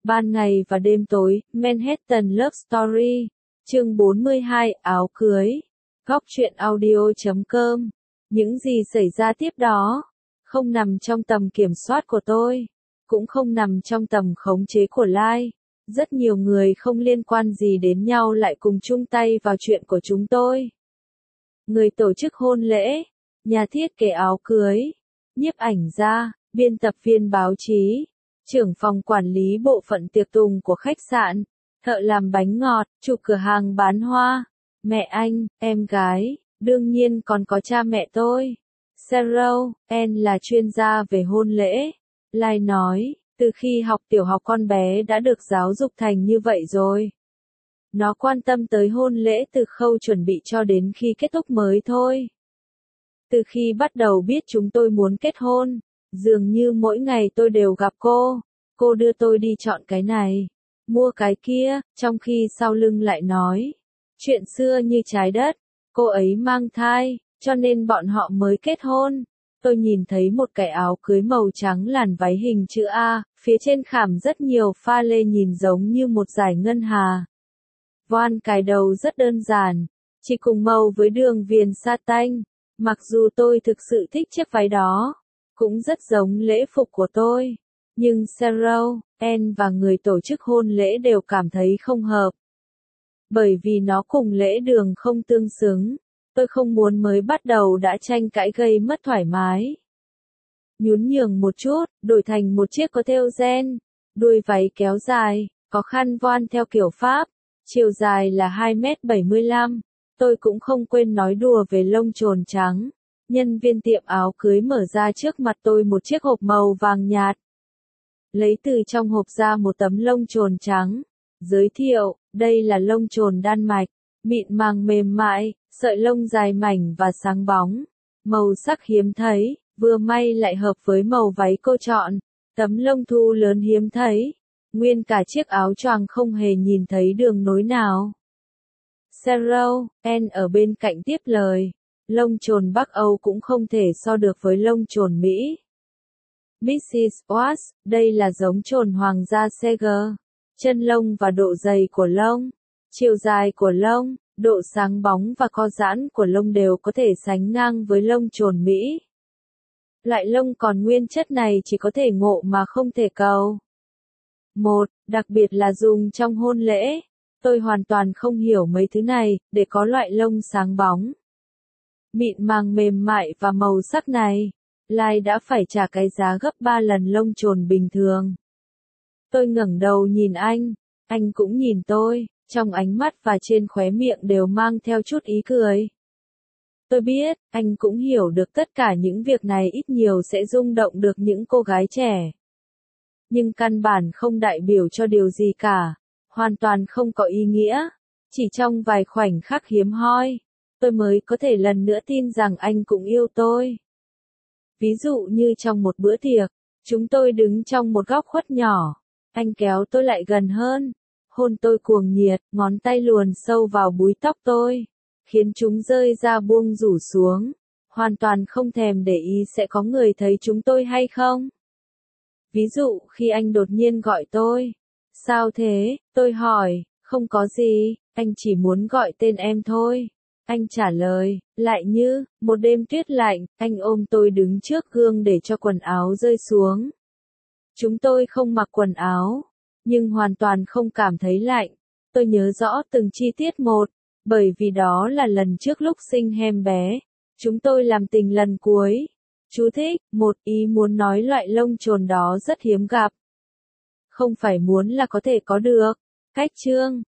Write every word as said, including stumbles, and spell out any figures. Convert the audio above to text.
Ban ngày và đêm tối, Manhattan Love Story, chương bốn mươi hai, áo cưới. Góc truyện audio chấm com. Những gì xảy ra tiếp đó, không nằm trong tầm kiểm soát của tôi, cũng không nằm trong tầm khống chế của Lai. Rất nhiều người không liên quan gì đến nhau lại cùng chung tay vào chuyện của chúng tôi. Người tổ chức hôn lễ, nhà thiết kế áo cưới, nhiếp ảnh gia, biên tập viên báo chí, trưởng phòng quản lý bộ phận tiệc tùng của khách sạn, thợ làm bánh ngọt, chủ cửa hàng bán hoa, mẹ anh, em gái, đương nhiên còn có cha mẹ tôi. Sarah, Ann là chuyên gia về hôn lễ. Lai nói, từ khi học tiểu học con bé đã được giáo dục thành như vậy rồi. Nó quan tâm tới hôn lễ từ khâu chuẩn bị cho đến khi kết thúc mới thôi. Từ khi bắt đầu biết chúng tôi muốn kết hôn, dường như mỗi ngày tôi đều gặp cô. Cô đưa tôi đi chọn cái này, mua cái kia, trong khi sau lưng lại nói. Chuyện xưa như trái đất, cô ấy mang thai, cho nên bọn họ mới kết hôn. Tôi nhìn thấy một cái áo cưới màu trắng làn váy hình chữ A, phía trên khảm rất nhiều pha lê nhìn giống như một dải ngân hà. Voan cài đầu rất đơn giản, chỉ cùng màu với đường viền sa tanh. Mặc dù tôi thực sự thích chiếc váy đó, cũng rất giống lễ phục của tôi. Nhưng Sarah, Ann và người tổ chức hôn lễ đều cảm thấy không hợp. Bởi vì nó cùng lễ đường không tương xứng. Tôi không muốn mới bắt đầu đã tranh cãi gây mất thoải mái. Nhún nhường một chút, đổi thành một chiếc có thêu ren, đuôi váy kéo dài, có khăn voan theo kiểu Pháp, chiều dài là hai mét bảy mươi lăm. Tôi cũng không quên nói đùa về lông chồn trắng. Nhân viên tiệm áo cưới mở ra trước mặt tôi một chiếc hộp màu vàng nhạt. Lấy từ trong hộp ra một tấm lông chồn trắng. Giới thiệu, đây là lông chồn Đan Mạch, mịn màng mềm mại, sợi lông dài mảnh và sáng bóng. Màu sắc hiếm thấy, vừa may lại hợp với màu váy cô chọn. Tấm lông thu lớn hiếm thấy. Nguyên cả chiếc áo choàng không hề nhìn thấy đường nối nào. Sarah, Ann ở bên cạnh tiếp lời. Lông chồn Bắc Âu cũng không thể so được với lông chồn Mỹ. mít xít Watts, đây là giống chồn hoàng gia Seger. Chân lông và độ dày của lông, chiều dài của lông, độ sáng bóng và co giãn của lông đều có thể sánh ngang với lông chồn Mỹ. Loại lông còn nguyên chất này chỉ có thể ngộ mà không thể cầu. Một, đặc biệt là dùng trong hôn lễ. Tôi hoàn toàn không hiểu mấy thứ này, để có loại lông sáng bóng, mịn màng mềm mại và màu sắc này, Lai đã phải trả cái giá gấp ba lần lông chồn bình thường. Tôi ngẩng đầu nhìn anh, anh cũng nhìn tôi, trong ánh mắt và trên khóe miệng đều mang theo chút ý cười. Tôi biết, anh cũng hiểu được tất cả những việc này ít nhiều sẽ rung động được những cô gái trẻ. Nhưng căn bản không đại biểu cho điều gì cả, hoàn toàn không có ý nghĩa. Chỉ trong vài khoảnh khắc hiếm hoi, tôi mới có thể lần nữa tin rằng anh cũng yêu tôi. Ví dụ như trong một bữa tiệc, chúng tôi đứng trong một góc khuất nhỏ. Anh kéo tôi lại gần hơn, hôn tôi cuồng nhiệt, ngón tay luồn sâu vào búi tóc tôi, khiến chúng rơi ra buông rủ xuống, hoàn toàn không thèm để ý sẽ có người thấy chúng tôi hay không. Ví dụ khi anh đột nhiên gọi tôi, sao thế, tôi hỏi, không có gì, anh chỉ muốn gọi tên em thôi. Anh trả lời, lại như, một đêm tuyết lạnh, anh ôm tôi đứng trước gương để cho quần áo rơi xuống. Chúng tôi không mặc quần áo, nhưng hoàn toàn không cảm thấy lạnh. Tôi nhớ rõ từng chi tiết một, bởi vì đó là lần trước lúc sinh em bé. Chúng tôi làm tình lần cuối. Chú thích, một ý muốn nói loại lông chồn đó rất hiếm gặp. Không phải muốn là có thể có được. Cách chương.